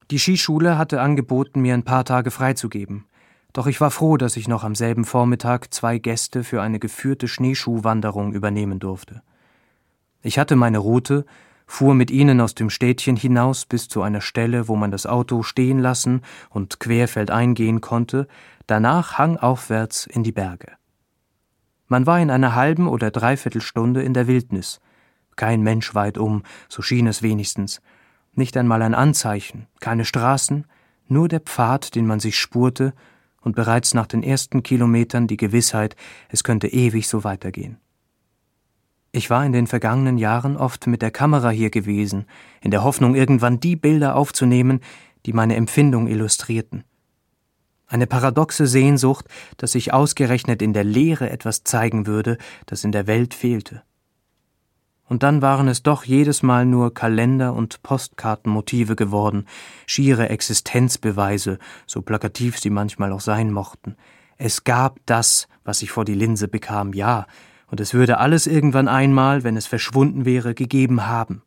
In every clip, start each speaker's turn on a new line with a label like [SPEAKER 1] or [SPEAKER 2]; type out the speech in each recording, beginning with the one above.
[SPEAKER 1] Die Skischule hatte angeboten, mir ein paar Tage freizugeben. Doch ich war froh, dass ich noch am selben Vormittag 2 Gäste für eine geführte Schneeschuhwanderung übernehmen durfte. Ich hatte meine Route, fuhr mit ihnen aus dem Städtchen hinaus bis zu einer Stelle, wo man das Auto stehen lassen und querfeldein gehen konnte, danach hangaufwärts in die Berge. Man war in einer halben oder Dreiviertelstunde in der Wildnis. Kein Mensch weit um, so schien es wenigstens. Nicht einmal ein Anzeichen, keine Straßen, nur der Pfad, den man sich spurte, und bereits nach den ersten Kilometern die Gewissheit, es könnte ewig so weitergehen. Ich war in den vergangenen Jahren oft mit der Kamera hier gewesen, in der Hoffnung, irgendwann die Bilder aufzunehmen, die meine Empfindung illustrierten. Eine paradoxe Sehnsucht, dass sich ausgerechnet in der Leere etwas zeigen würde, das in der Welt fehlte. Und dann waren es doch jedes Mal nur Kalender- und Postkartenmotive geworden, schiere Existenzbeweise, so plakativ sie manchmal auch sein mochten. Es gab das, was ich vor die Linse bekam, ja, und es würde alles irgendwann einmal, wenn es verschwunden wäre, gegeben haben.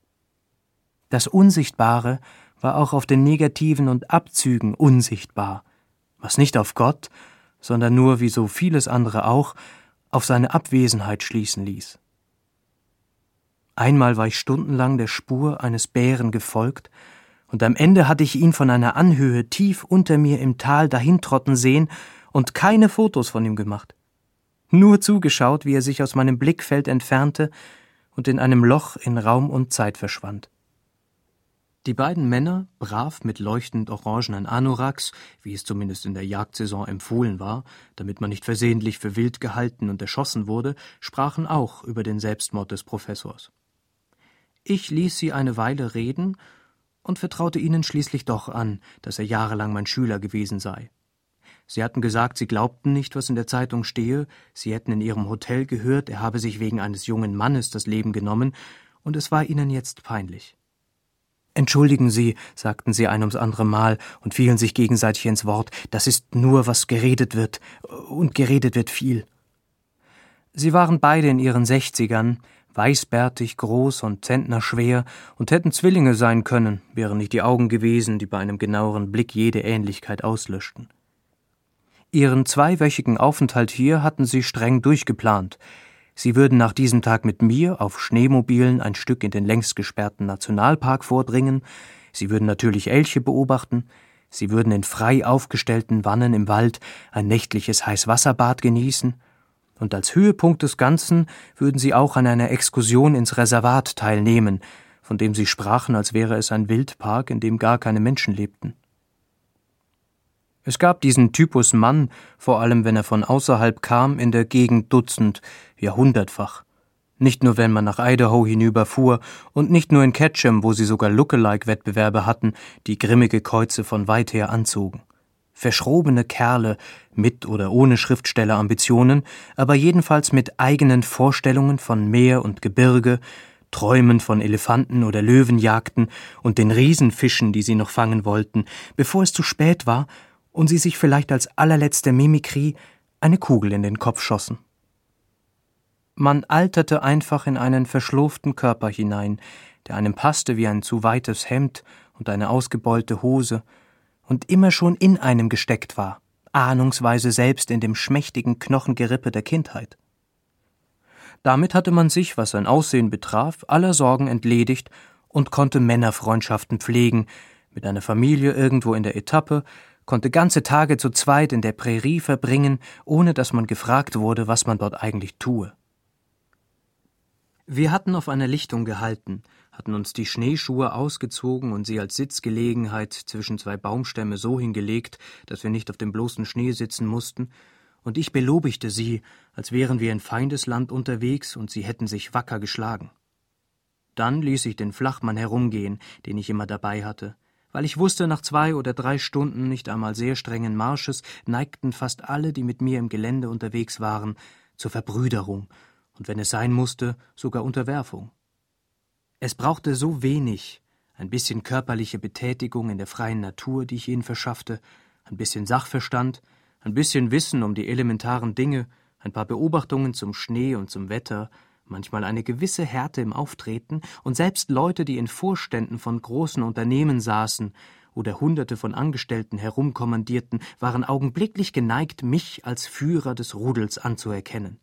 [SPEAKER 1] Das Unsichtbare war auch auf den Negativen und Abzügen unsichtbar, was nicht auf Gott, sondern nur, wie so vieles andere auch, auf seine Abwesenheit schließen ließ. Einmal war ich stundenlang der Spur eines Bären gefolgt, und am Ende hatte ich ihn von einer Anhöhe tief unter mir im Tal dahintrotten sehen und keine Fotos von ihm gemacht. Nur zugeschaut, wie er sich aus meinem Blickfeld entfernte und in einem Loch in Raum und Zeit verschwand. Die beiden Männer, brav mit leuchtend orangenen Anoraks, wie es zumindest in der Jagdsaison empfohlen war, damit man nicht versehentlich für wild gehalten und erschossen wurde, sprachen auch über den Selbstmord des Professors. Ich ließ sie eine Weile reden und vertraute ihnen schließlich doch an, dass er jahrelang mein Schüler gewesen sei. Sie hatten gesagt, sie glaubten nicht, was in der Zeitung stehe, sie hätten in ihrem Hotel gehört, er habe sich wegen eines jungen Mannes das Leben genommen, und es war ihnen jetzt peinlich. »Entschuldigen Sie«, sagten sie ein ums andere Mal und fielen sich gegenseitig ins Wort, »das ist nur, was geredet wird, und geredet wird viel.« Sie waren beide in ihren 60ern, weißbärtig, groß und zentnerschwer und hätten Zwillinge sein können, wären nicht die Augen gewesen, die bei einem genaueren Blick jede Ähnlichkeit auslöschten. Ihren 2-wöchigen Aufenthalt hier hatten sie streng durchgeplant. Sie würden nach diesem Tag mit mir auf Schneemobilen ein Stück in den längst gesperrten Nationalpark vordringen, sie würden natürlich Elche beobachten, sie würden in frei aufgestellten Wannen im Wald ein nächtliches Heißwasserbad genießen, und als Höhepunkt des Ganzen würden sie auch an einer Exkursion ins Reservat teilnehmen, von dem sie sprachen, als wäre es ein Wildpark, in dem gar keine Menschen lebten. Es gab diesen Typus Mann, vor allem wenn er von außerhalb kam, in der Gegend Dutzend, ja hundertfach. Nicht nur, wenn man nach Idaho hinüberfuhr und nicht nur in Ketchum, wo sie sogar Lookalike-Wettbewerbe hatten, die grimmige Käuze von weit her anzogen. Verschrobene Kerle, mit oder ohne Schriftstellerambitionen, aber jedenfalls mit eigenen Vorstellungen von Meer und Gebirge, Träumen von Elefanten- oder Löwenjagden und den Riesenfischen, die sie noch fangen wollten, bevor es zu spät war und sie sich vielleicht als allerletzte Mimikrie eine Kugel in den Kopf schossen. Man alterte einfach in einen verschlurften Körper hinein, der einem passte wie ein zu weites Hemd und eine ausgebeulte Hose und immer schon in einem gesteckt war, ahnungsweise selbst in dem schmächtigen Knochengerippe der Kindheit. Damit hatte man sich, was sein Aussehen betraf, aller Sorgen entledigt und konnte Männerfreundschaften pflegen, mit einer Familie irgendwo in der Etappe, konnte ganze Tage zu zweit in der Prärie verbringen, ohne dass man gefragt wurde, was man dort eigentlich tue. Wir hatten auf einer Lichtung gehalten, hatten uns die Schneeschuhe ausgezogen und sie als Sitzgelegenheit zwischen 2 Baumstämme so hingelegt, dass wir nicht auf dem bloßen Schnee sitzen mussten, und ich belobigte sie, als wären wir in Feindesland unterwegs und sie hätten sich wacker geschlagen. Dann ließ ich den Flachmann herumgehen, den ich immer dabei hatte, weil ich wusste, nach 2 oder 3 Stunden nicht einmal sehr strengen Marsches neigten fast alle, die mit mir im Gelände unterwegs waren, zur Verbrüderung und wenn es sein musste, sogar Unterwerfung. Es brauchte so wenig, ein bisschen körperliche Betätigung in der freien Natur, die ich ihnen verschaffte, ein bisschen Sachverstand, ein bisschen Wissen um die elementaren Dinge, ein paar Beobachtungen zum Schnee und zum Wetter, manchmal eine gewisse Härte im Auftreten, und selbst Leute, die in Vorständen von großen Unternehmen saßen oder Hunderte von Angestellten herumkommandierten, waren augenblicklich geneigt, mich als Führer des Rudels anzuerkennen.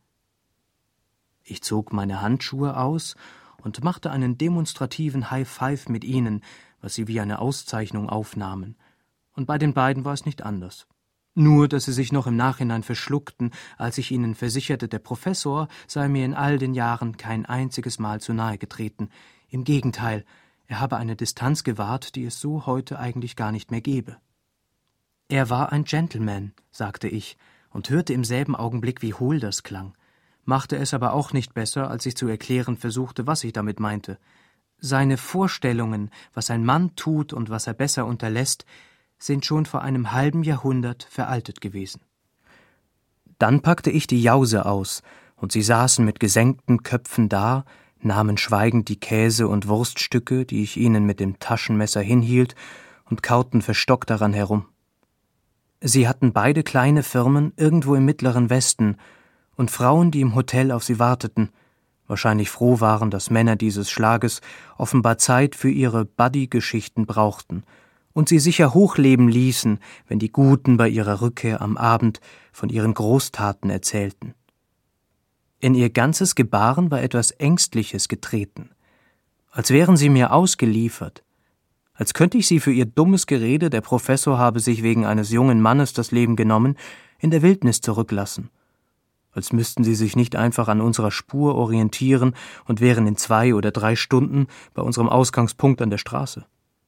[SPEAKER 1] Ich zog meine Handschuhe aus und machte einen demonstrativen High-Five mit ihnen, was sie wie eine Auszeichnung aufnahmen. Und bei den beiden war es nicht anders. Nur, dass sie sich noch im Nachhinein verschluckten, als ich ihnen versicherte, der Professor sei mir in all den Jahren kein einziges Mal zu nahe getreten. Im Gegenteil, er habe eine Distanz gewahrt, die es so heute eigentlich gar nicht mehr gebe. Er war ein Gentleman, sagte ich, und hörte im selben Augenblick, wie hohl das klang, machte es aber auch nicht besser, als ich zu erklären versuchte, was ich damit meinte. Seine Vorstellungen, was ein Mann tut und was er besser unterlässt, sind schon vor einem halben Jahrhundert veraltet gewesen. Dann packte ich die Jause aus, und sie saßen mit gesenkten Köpfen da, nahmen schweigend die Käse- und Wurststücke, die ich ihnen mit dem Taschenmesser hinhielt, und kauten verstockt daran herum. Sie hatten beide kleine Firmen irgendwo im Mittleren Westen und Frauen, die im Hotel auf sie warteten, wahrscheinlich froh waren, dass Männer dieses Schlages offenbar Zeit für ihre Buddy-Geschichten brauchten und sie sicher hochleben ließen, wenn die Guten bei ihrer Rückkehr am Abend von ihren Großtaten erzählten. In ihr ganzes Gebaren war etwas Ängstliches getreten, als wären sie mir ausgeliefert, als könnte ich sie für ihr dummes Gerede, der Professor habe sich wegen eines jungen Mannes das Leben genommen, in der Wildnis zurücklassen, als müssten sie sich nicht einfach an unserer Spur orientieren und wären in 2 oder 3 Stunden bei unserem Ausgangspunkt an der Straße.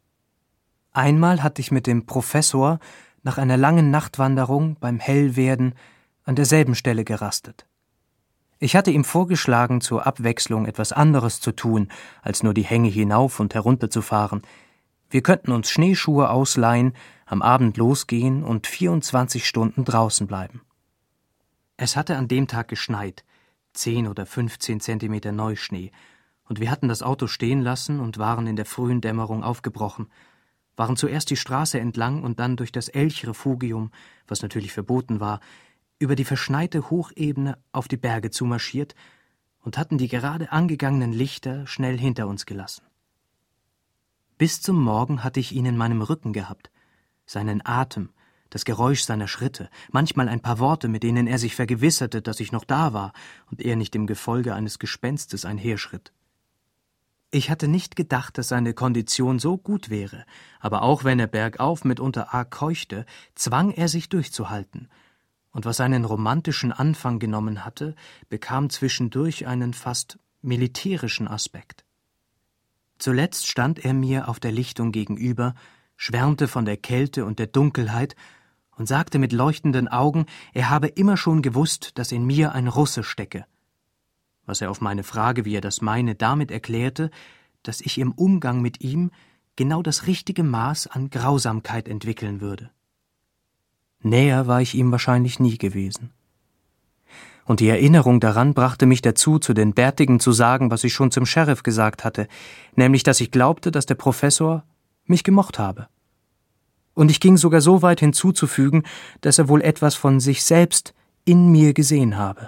[SPEAKER 1] Einmal hatte ich mit dem Professor nach einer langen Nachtwanderung beim Hellwerden an derselben Stelle gerastet. Ich hatte ihm vorgeschlagen, zur Abwechslung etwas anderes zu tun, als nur die Hänge hinauf und herunter zu fahren. Wir könnten uns Schneeschuhe ausleihen, am Abend losgehen und 24 Stunden draußen bleiben. Es hatte an dem Tag geschneit, 10 oder 15 Zentimeter Neuschnee, und wir hatten das Auto stehen lassen und waren in der frühen Dämmerung aufgebrochen, waren zuerst die Straße entlang und dann durch das Elchrefugium, was natürlich verboten war, über die verschneite Hochebene auf die Berge zumarschiert und hatten die gerade angegangenen Lichter schnell hinter uns gelassen. Bis zum Morgen hatte ich ihn in meinem Rücken gehabt, seinen Atem, das Geräusch seiner Schritte, manchmal ein paar Worte, mit denen er sich vergewisserte, dass ich noch da war und er nicht im Gefolge eines Gespenstes einherschritt. Ich hatte nicht gedacht, dass seine Kondition so gut wäre, aber auch wenn er bergauf mitunter arg keuchte, zwang er sich durchzuhalten, und was seinen romantischen Anfang genommen hatte, bekam zwischendurch einen fast militärischen Aspekt. Zuletzt stand er mir auf der Lichtung gegenüber, schwärmte von der Kälte und der Dunkelheit und sagte mit leuchtenden Augen, er habe immer schon gewusst, dass in mir ein Russe stecke. Was er auf meine Frage, wie er das meine, damit erklärte, dass ich im Umgang mit ihm genau das richtige Maß an Grausamkeit entwickeln würde. Näher war ich ihm wahrscheinlich nie gewesen. Und die Erinnerung daran brachte mich dazu, zu den Bärtigen zu sagen, was ich schon zum Sheriff gesagt hatte, nämlich, dass ich glaubte, dass der Professor mich gemocht habe. Und ich ging sogar so weit hinzuzufügen, dass er wohl etwas von sich selbst in mir gesehen habe.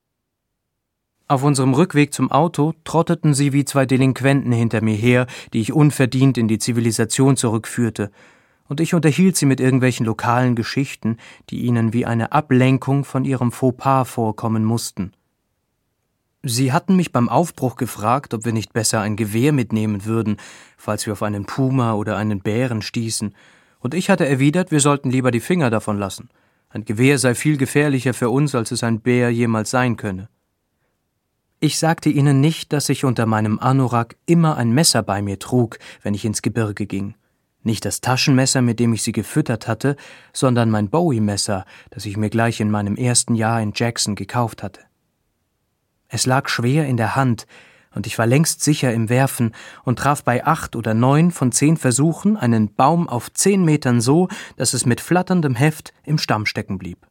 [SPEAKER 1] Auf unserem Rückweg zum Auto trotteten sie wie 2 Delinquenten hinter mir her, die ich unverdient in die Zivilisation zurückführte, und ich unterhielt sie mit irgendwelchen lokalen Geschichten, die ihnen wie eine Ablenkung von ihrem Fauxpas vorkommen mussten. Sie hatten mich beim Aufbruch gefragt, ob wir nicht besser ein Gewehr mitnehmen würden, falls wir auf einen Puma oder einen Bären stießen, und ich hatte erwidert, wir sollten lieber die Finger davon lassen. Ein Gewehr sei viel gefährlicher für uns, als es ein Bär jemals sein könne. Ich sagte ihnen nicht, dass ich unter meinem Anorak immer ein Messer bei mir trug, wenn ich ins Gebirge ging. Nicht das Taschenmesser, mit dem ich sie gefüttert hatte, sondern mein Bowie-Messer, das ich mir gleich in meinem ersten Jahr in Jackson gekauft hatte. Es lag schwer in der Hand, und ich war längst sicher im Werfen und traf bei 8 oder 9 von 10 Versuchen einen Baum auf 10 Metern so, dass es mit flatterndem Heft im Stamm stecken blieb.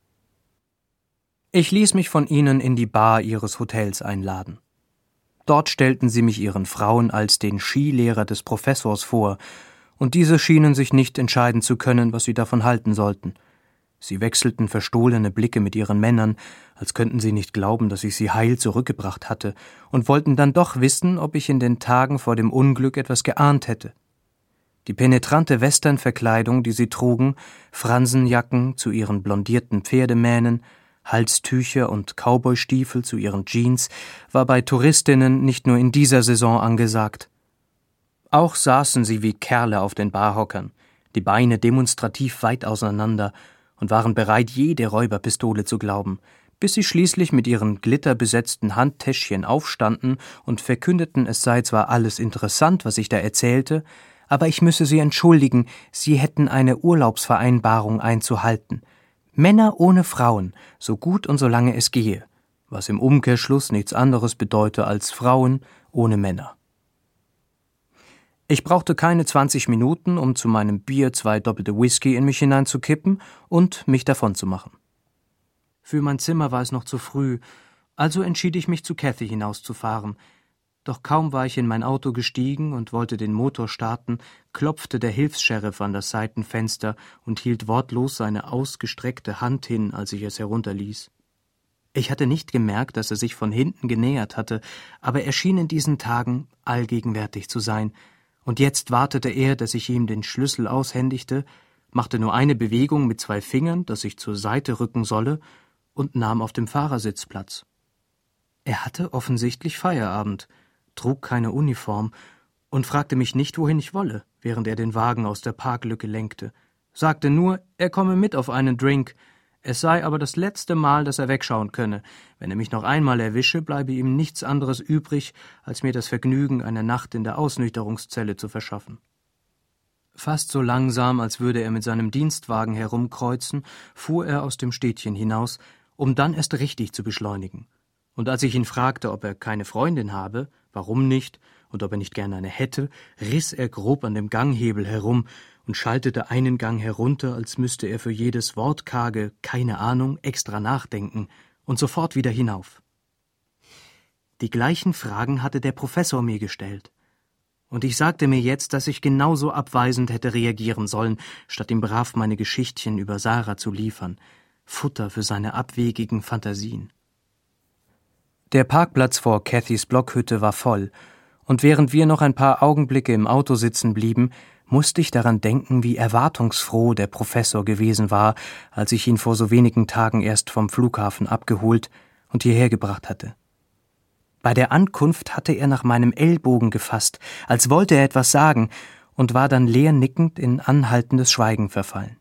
[SPEAKER 1] Ich ließ mich von ihnen in die Bar ihres Hotels einladen. Dort stellten sie mich ihren Frauen als den Skilehrer des Professors vor, und diese schienen sich nicht entscheiden zu können, was sie davon halten sollten. Sie wechselten verstohlene Blicke mit ihren Männern, als könnten sie nicht glauben, dass ich sie heil zurückgebracht hatte, und wollten dann doch wissen, ob ich in den Tagen vor dem Unglück etwas geahnt hätte. Die penetrante Westernverkleidung, die sie trugen, Fransenjacken zu ihren blondierten Pferdemähnen, Halstücher und Cowboystiefel zu ihren Jeans, war bei Touristinnen nicht nur in dieser Saison angesagt. Auch saßen sie wie Kerle auf den Barhockern, die Beine demonstrativ weit auseinander, und waren bereit, jede Räuberpistole zu glauben, bis sie schließlich mit ihren glitterbesetzten Handtäschchen aufstanden und verkündeten, es sei zwar alles interessant, was ich da erzählte, aber ich müsse sie entschuldigen, sie hätten eine Urlaubsvereinbarung einzuhalten. Männer ohne Frauen, so gut und solange es gehe, was im Umkehrschluss nichts anderes bedeute als Frauen ohne Männer. Ich brauchte keine 20 Minuten, um zu meinem Bier 2 doppelte Whisky in mich hineinzukippen und mich davonzumachen. Für mein Zimmer war es noch zu früh, also entschied ich mich, zu Cathy hinauszufahren. Doch kaum war ich in mein Auto gestiegen und wollte den Motor starten, klopfte der Hilfs-Sheriff an das Seitenfenster und hielt wortlos seine ausgestreckte Hand hin, als ich es herunterließ. Ich hatte nicht gemerkt, dass er sich von hinten genähert hatte, aber er schien in diesen Tagen allgegenwärtig zu sein, und jetzt wartete er, dass ich ihm den Schlüssel aushändigte, machte nur eine Bewegung mit 2 Fingern, dass ich zur Seite rücken solle, und nahm auf dem Fahrersitz Platz. Er hatte offensichtlich Feierabend, trug keine Uniform und fragte mich nicht, wohin ich wolle, während er den Wagen aus der Parklücke lenkte, sagte nur, er komme mit auf einen Drink, es sei aber das letzte Mal, dass er wegschauen könne. Wenn er mich noch einmal erwische, bleibe ihm nichts anderes übrig, als mir das Vergnügen einer Nacht in der Ausnüchterungszelle zu verschaffen. Fast so langsam, als würde er mit seinem Dienstwagen herumkreuzen, fuhr er aus dem Städtchen hinaus, um dann erst richtig zu beschleunigen. Und als ich ihn fragte, ob er keine Freundin habe, warum nicht, und ob er nicht gerne eine hätte, riss er grob an dem Ganghebel herum und schaltete einen Gang herunter, als müsste er für jedes Wort karge, keine Ahnung, extra nachdenken, und sofort wieder hinauf. Die gleichen Fragen hatte der Professor mir gestellt. Und ich sagte mir jetzt, dass ich genauso abweisend hätte reagieren sollen, statt ihm brav meine Geschichtchen über Sarah zu liefern, Futter für seine abwegigen Fantasien. Der Parkplatz vor Cathys Blockhütte war voll, und während wir noch ein paar Augenblicke im Auto sitzen blieben, musste ich daran denken, wie erwartungsfroh der Professor gewesen war, als ich ihn vor so wenigen Tagen erst vom Flughafen abgeholt und hierher gebracht hatte. Bei der Ankunft hatte er nach meinem Ellbogen gefasst, als wollte er etwas sagen, und war dann leer nickend in anhaltendes Schweigen verfallen.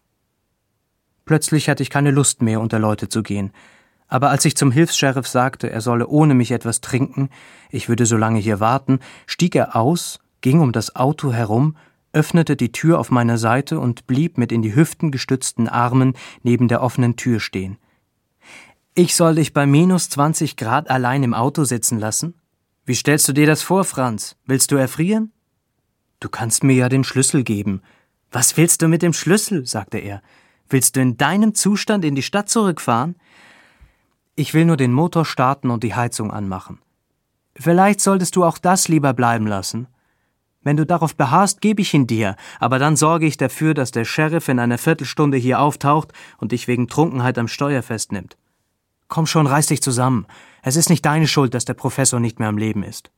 [SPEAKER 1] Plötzlich hatte ich keine Lust mehr, unter Leute zu gehen, aber als ich zum Hilfs-Sheriff sagte, er solle ohne mich etwas trinken, ich würde so lange hier warten, stieg er aus, ging um das Auto herum, öffnete die Tür auf meiner Seite und blieb mit in die Hüften gestützten Armen neben der offenen Tür stehen. »Ich soll dich bei minus 20 Grad allein im Auto sitzen lassen? Wie stellst du dir das vor, Franz? Willst du erfrieren?« »Du kannst mir ja den Schlüssel geben.« »Was willst du mit dem Schlüssel?« sagte er. »Willst du in deinem Zustand in die Stadt zurückfahren?« »Ich will nur den Motor starten und die Heizung anmachen.« »Vielleicht solltest du auch das lieber bleiben lassen. Wenn du darauf beharrst, gebe ich ihn dir, aber dann sorge ich dafür, dass der Sheriff in einer Viertelstunde hier auftaucht und dich wegen Trunkenheit am Steuer festnimmt. Komm schon, reiß dich zusammen. Es ist nicht deine Schuld, dass der Professor nicht mehr am Leben ist.«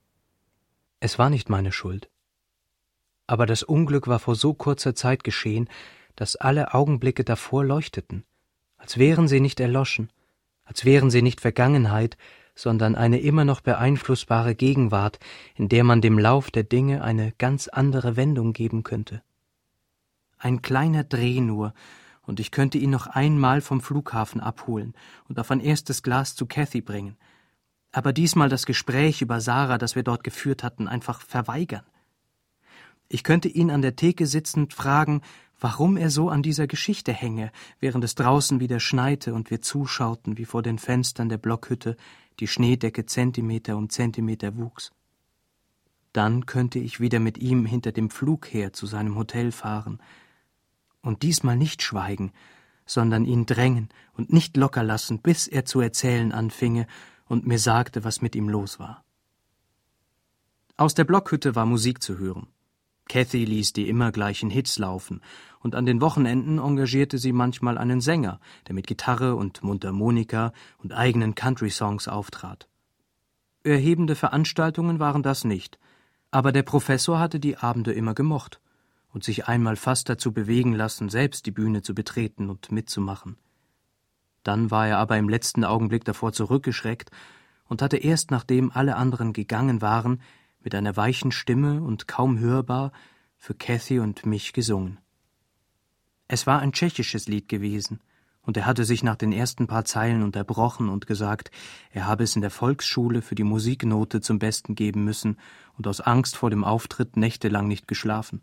[SPEAKER 1] Es war nicht meine Schuld. Aber das Unglück war vor so kurzer Zeit geschehen, dass alle Augenblicke davor leuchteten, als wären sie nicht erloschen, als wären sie nicht Vergangenheit, sondern eine immer noch beeinflussbare Gegenwart, in der man dem Lauf der Dinge eine ganz andere Wendung geben könnte. Ein kleiner Dreh nur, und ich könnte ihn noch einmal vom Flughafen abholen und auf ein erstes Glas zu Cathy bringen, aber diesmal das Gespräch über Sarah, das wir dort geführt hatten, einfach verweigern. Ich könnte ihn an der Theke sitzend fragen, warum er so an dieser Geschichte hänge, während es draußen wieder schneite und wir zuschauten, wie vor den Fenstern der Blockhütte die Schneedecke Zentimeter um Zentimeter wuchs. Dann könnte ich wieder mit ihm hinter dem Pflug her zu seinem Hotel fahren und diesmal nicht schweigen, sondern ihn drängen und nicht locker lassen, bis er zu erzählen anfinge und mir sagte, was mit ihm los war. Aus der Blockhütte war Musik zu hören. Cathy ließ die immer gleichen Hits laufen, und an den Wochenenden engagierte sie manchmal einen Sänger, der mit Gitarre und Mundharmonika und eigenen Country-Songs auftrat. Erhebende Veranstaltungen waren das nicht, Aber der Professor hatte die Abende immer gemocht und sich einmal fast dazu bewegen lassen, selbst die Bühne zu betreten und mitzumachen. Dann war er aber im letzten Augenblick davor zurückgeschreckt und hatte erst nachdem alle anderen gegangen waren, mit einer weichen Stimme und kaum hörbar für Cathy und mich gesungen. Es war ein tschechisches Lied gewesen, und er hatte sich nach den ersten paar Zeilen unterbrochen und gesagt, er habe es in der Volksschule für die Musiknote zum Besten geben müssen und aus Angst vor dem Auftritt nächtelang nicht geschlafen.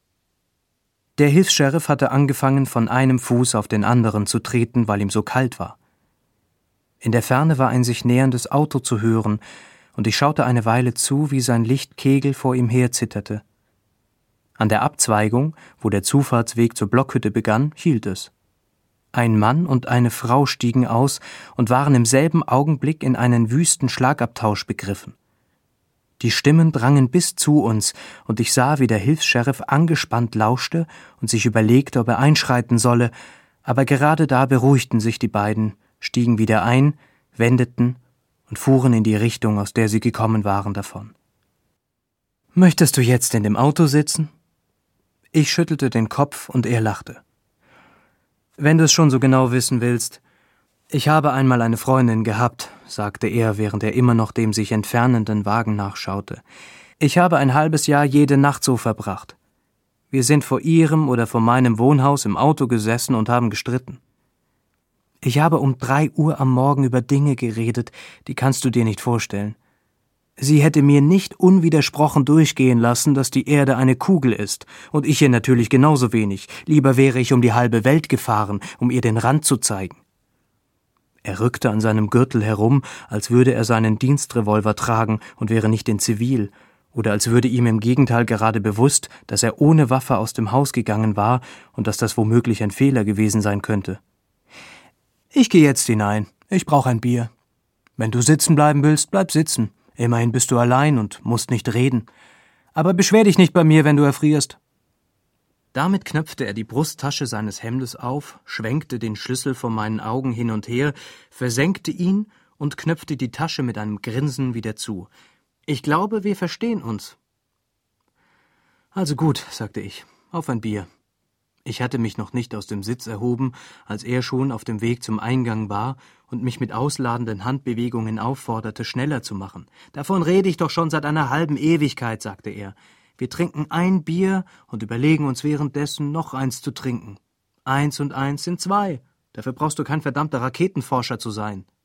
[SPEAKER 1] Der Hilfs-Sheriff hatte angefangen, von einem Fuß auf den anderen zu treten, weil ihm so kalt war. In der Ferne war ein sich näherndes Auto zu hören, und ich schaute eine Weile zu, wie sein Lichtkegel vor ihm her zitterte. An der Abzweigung, wo der Zufahrtsweg zur Blockhütte begann, hielt es. Ein Mann und eine Frau stiegen aus und waren im selben Augenblick in einen wüsten Schlagabtausch begriffen. Die Stimmen drangen bis zu uns, und ich sah, wie der Hilfs-Sheriff angespannt lauschte und sich überlegte, ob er einschreiten solle, aber gerade da beruhigten sich die beiden, stiegen wieder ein, wendeten und fuhren in die Richtung, aus der sie gekommen waren, davon. »Möchtest du jetzt in dem Auto sitzen?« Ich schüttelte den Kopf, und er lachte. »Wenn du es schon so genau wissen willst, ich habe einmal eine Freundin gehabt«, sagte er, während er immer noch dem sich entfernenden Wagen nachschaute. »Ich habe ein halbes Jahr jede Nacht so verbracht. Wir sind vor ihrem oder vor meinem Wohnhaus im Auto gesessen und haben gestritten. Ich habe um 3 Uhr am Morgen über Dinge geredet, die kannst du dir nicht vorstellen. Sie hätte mir nicht unwidersprochen durchgehen lassen, dass die Erde eine Kugel ist, und ich ihr natürlich genauso wenig. Lieber wäre ich um die halbe Welt gefahren, um ihr den Rand zu zeigen.« Er rückte an seinem Gürtel herum, als würde er seinen Dienstrevolver tragen und wäre nicht in Zivil, oder als würde ihm im Gegenteil gerade bewusst, dass er ohne Waffe aus dem Haus gegangen war und dass das womöglich ein Fehler gewesen sein könnte. »Ich gehe jetzt hinein. Ich brauche ein Bier. Wenn du sitzen bleiben willst, bleib sitzen. Immerhin bist du allein und musst nicht reden. Aber beschwer dich nicht bei mir, wenn du erfrierst.« Damit knöpfte er die Brusttasche seines Hemdes auf, schwenkte den Schlüssel vor meinen Augen hin und her, versenkte ihn und knöpfte die Tasche mit einem Grinsen wieder zu. »Ich glaube, wir verstehen uns.« »Also gut«, sagte ich, »auf ein Bier.« Ich hatte mich noch nicht aus dem Sitz erhoben, als er schon auf dem Weg zum Eingang war und mich mit ausladenden Handbewegungen aufforderte, schneller zu machen. »Davon rede ich doch schon seit einer halben Ewigkeit«, sagte er. »Wir trinken ein Bier und überlegen uns währenddessen, noch eins zu trinken. 1 und 1 sind 2. Dafür brauchst du kein verdammter Raketenforscher zu sein.«